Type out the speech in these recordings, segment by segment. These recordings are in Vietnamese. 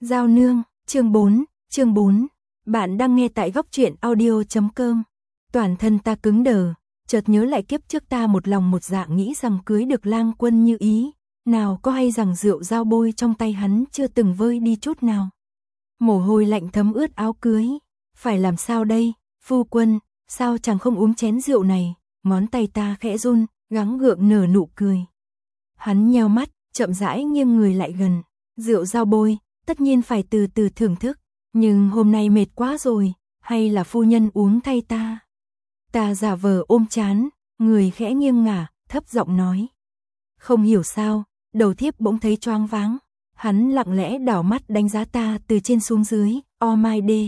Giao nương, chương 4. Bạn đang nghe tại góc truyện audio.com. Toàn thân ta cứng đờ, chợt nhớ lại kiếp trước ta một lòng một dạ nghĩ rằng cưới được lang quân như ý, nào có hay rằng rượu dao bôi trong tay hắn chưa từng vơi đi chút nào. Mồ hôi lạnh thấm ướt áo cưới, phải làm sao đây, phu quân, sao chàng không uống chén rượu này, ngón tay ta khẽ run, gắng gượng nở nụ cười. Hắn nheo mắt, chậm rãi nghiêng người lại gần, rượu dao bôi, tất nhiên phải từ từ thưởng thức, nhưng hôm nay mệt quá rồi, hay là phu nhân uống thay ta. Ta giả vờ ôm chán, người khẽ nghiêng ngả, thấp giọng nói. Không hiểu sao, đầu thiếp bỗng thấy choáng váng, hắn lặng lẽ đảo mắt đánh giá ta từ trên xuống dưới, o mai đê,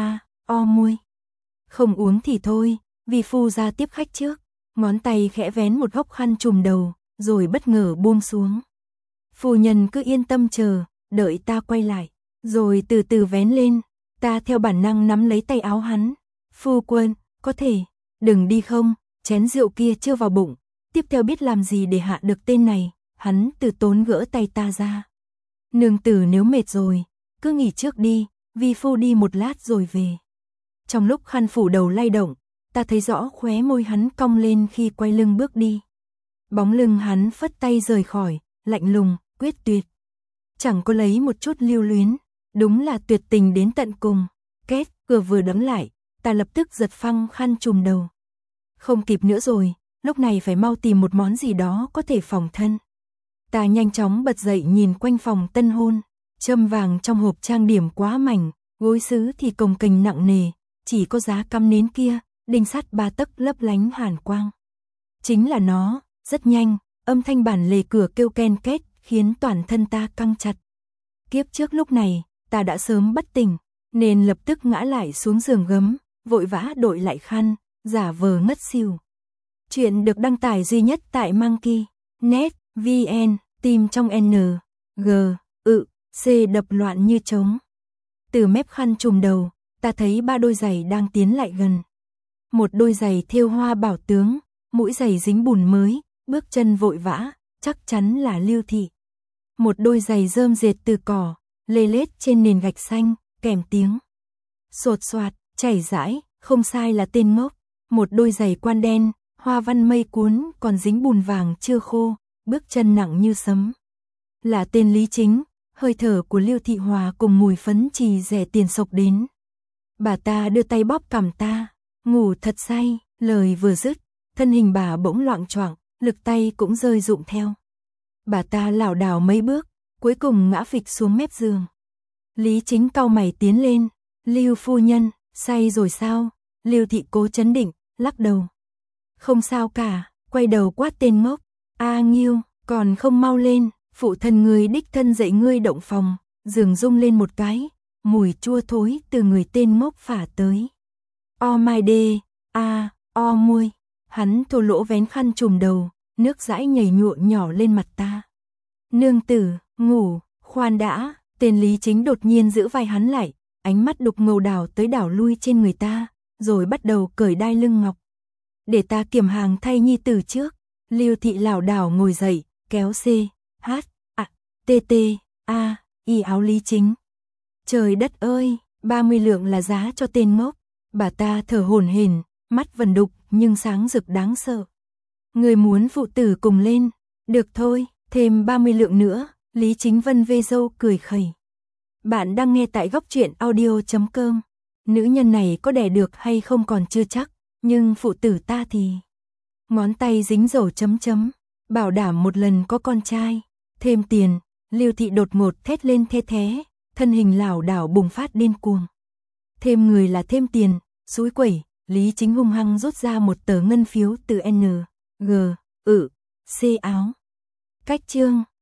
o muôi. Không uống thì thôi, vì phu ra tiếp khách trước, ngón tay khẽ vén một góc khăn trùm đầu, rồi bất ngờ buông xuống. Phu nhân cứ yên tâm chờ, đợi ta quay lại, rồi từ từ vén lên, ta theo bản năng nắm lấy tay áo hắn. Phu quân, có thể, đừng đi không, chén rượu kia chưa vào bụng, tiếp theo biết làm gì để hạ được tên này, hắn từ tốn gỡ tay ta ra. Nương tử nếu mệt rồi, cứ nghỉ trước đi, vi phu đi một lát rồi về. Trong lúc khăn phủ đầu lay động, ta thấy rõ khóe môi hắn cong lên khi quay lưng bước đi. Bóng lưng hắn phất tay rời khỏi, lạnh lùng, quyết tuyệt. Chẳng có lấy một chút lưu luyến, đúng là tuyệt tình đến tận cùng. Két, cửa vừa đóng lại, ta lập tức giật phăng khăn trùm đầu. Không kịp nữa rồi, lúc này phải mau tìm một món gì đó có thể phòng thân. Ta nhanh chóng bật dậy nhìn quanh phòng tân hôn, châm vàng trong hộp trang điểm quá mảnh, gối sứ thì cồng kềnh nặng nề, chỉ có giá cắm nến kia, đinh sắt 3 tấc lấp lánh hàn quang. Chính là nó, rất nhanh, âm thanh bản lề cửa kêu ken két, khiến toàn thân ta căng chặt. Kiếp trước lúc này, ta đã sớm bất tỉnh, nên lập tức ngã lại xuống giường gấm, vội vã đội lại khăn, giả vờ ngất xỉu. Chuyện được đăng tải duy nhất tại Monkey.net, VN, tim trong N, G, C đập loạn như trống. Từ mép khăn trùm đầu, ta thấy 3 đôi giày đang tiến lại gần. Một đôi giày thêu hoa bảo tướng, mũi giày dính bùn mới, bước chân vội vã, chắc chắn là Lưu Thị. Một đôi giày rơm dệt từ cỏ, lê lết trên nền gạch xanh, kèm tiếng sột soạt, chảy rãi, không sai là tên ngốc. Một đôi giày quan đen, hoa văn mây cuốn còn dính bùn vàng chưa khô, bước chân nặng như sấm. Là tên Lý Chính, hơi thở của Lưu Thị hòa cùng mùi phấn chì rẻ tiền xộc đến. Bà ta đưa tay bóp cằm ta, ngủ thật say, lời vừa dứt, thân hình bà bỗng loạng choạng, lực tay cũng rơi rụng theo. Bà ta lảo đảo mấy bước, cuối cùng ngã phịch xuống mép giường. Lý Chính cau mày tiến lên, Lưu phu nhân, say rồi sao? Lưu Thị cố trấn định, lắc đầu. Không sao cả, quay đầu quát tên ngốc. Nghiêu, còn không mau lên, phụ thân ngươi đích thân dạy ngươi động phòng. Giường rung lên một cái, mùi chua thối từ người tên ngốc phả tới. O mai đê, o muôi. Hắn thô lỗ vén khăn trùm đầu, nước dãi nhảy nhụa nhỏ lên mặt ta. Nương tử, ngủ, khoan đã. Tên Lý Chính đột nhiên giữ vai hắn lại, ánh mắt đục ngầu đảo tới đảo lui trên người ta, rồi bắt đầu cởi đai lưng ngọc. Để ta kiểm hàng thay nhi tử trước. Lưu Thị lảo đảo ngồi dậy, kéo y áo Lý Chính. Trời đất ơi, 30 lượng là giá cho tên ngốc. Bà ta thở hổn hển, mắt vần đục nhưng sáng rực đáng sợ. Người muốn phụ tử cùng lên, được thôi, thêm 30 lượng nữa. Lý Chính vân vê râu cười khẩy. Bạn đang nghe tại góc truyện audio.com. Nữ nhân này có đẻ được hay không còn chưa chắc, nhưng phụ tử ta thì... Ngón tay dính dầu chấm chấm, bảo đảm một lần có con trai. Thêm tiền, Lưu Thị đột ngột thét lên the thé, thân hình lảo đảo bùng phát điên cuồng. Thêm người là thêm tiền, xúi quẩy, Lý Chính hung hăng rút ra một tờ ngân phiếu từ N, G, C áo. Cách chương